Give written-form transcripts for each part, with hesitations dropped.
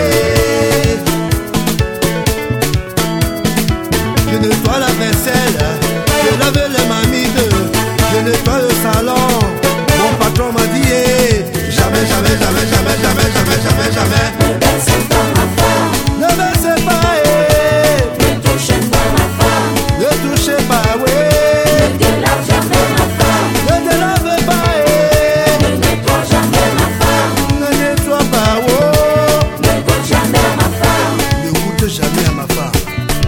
Je nettoie la vaisselle, je lave les marmites, je nettoie le salon. Mon patron m'a dit jamais, jamais, jamais, jamais, jamais, jamais, jamais, jamais. Ne baissez pas ma femme, Ne baissez pas, ne touchez pas ma femme, ne touchez pas, ne délave jamais ma femme, ne délave pas, ne nettoie jamais ma femme, ne nettoie pas, ne goûte jamais ma femme. ne goûte jamais à ma femme.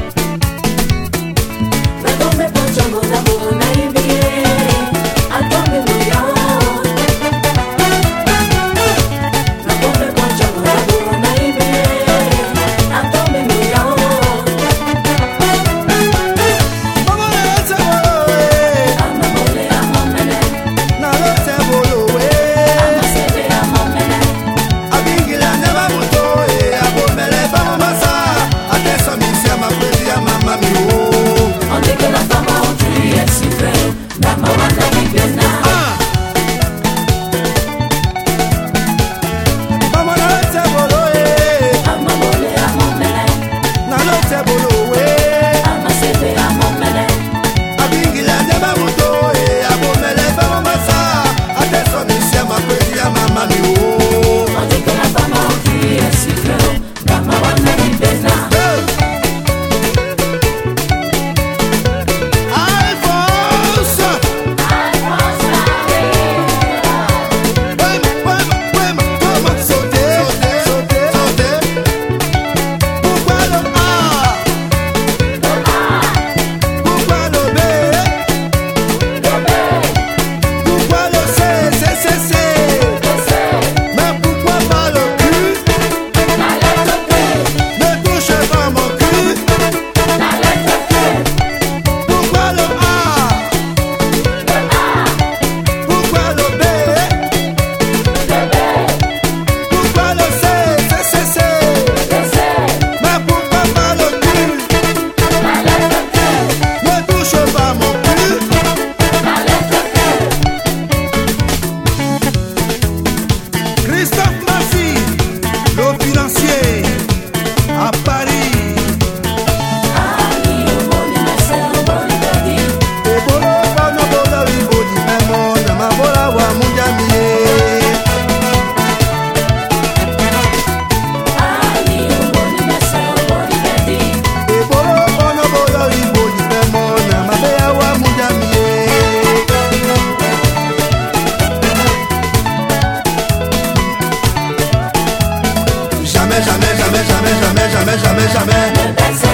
Natombe pochongo na bona ibie, atombe moyo. Natombe pochongo na bona ibie, atombe moyo. Maman, c'est bon, Amamole amomene, na lo c'est bon, amasebe amomene, abingila ne ba muto, abomele ba mama ate so misi ama kwezi ya mama mi o. on dit que la femme aujourd'hui est si belle, na mawana ibena. Maman, na lo c'est bon, Amamole amomene, na lo c'est bon, amasebe amomene, abingila ne ba muto, abomele ba mama ate so misi ama kwezi ya mama mi o. on dit que la femme aujourd'hui est si belle, na mawana ibena. Alphonse, sauter, sauter, sauter. Pourquoi le A? Pourquoi le B? Pourquoi le C, C, C, C? Mais pourquoi pas le Q? Ne touche pas mon cul. Pourquoi le A? Pourquoi le B? Pourquoi le C, C, C, C? Mais pourquoi pas le Q? Ne touche pas mon cul. Christophe Massy, le financier à Paris. Ebolo bono bono ibodi memo na mabola wa munjamie. Ebolo bono bono ibodi memo na mabea wa munjamie. Jamais, jamais, jamais, jamais, jamais, jamais, jamais, jamais. Ne baisse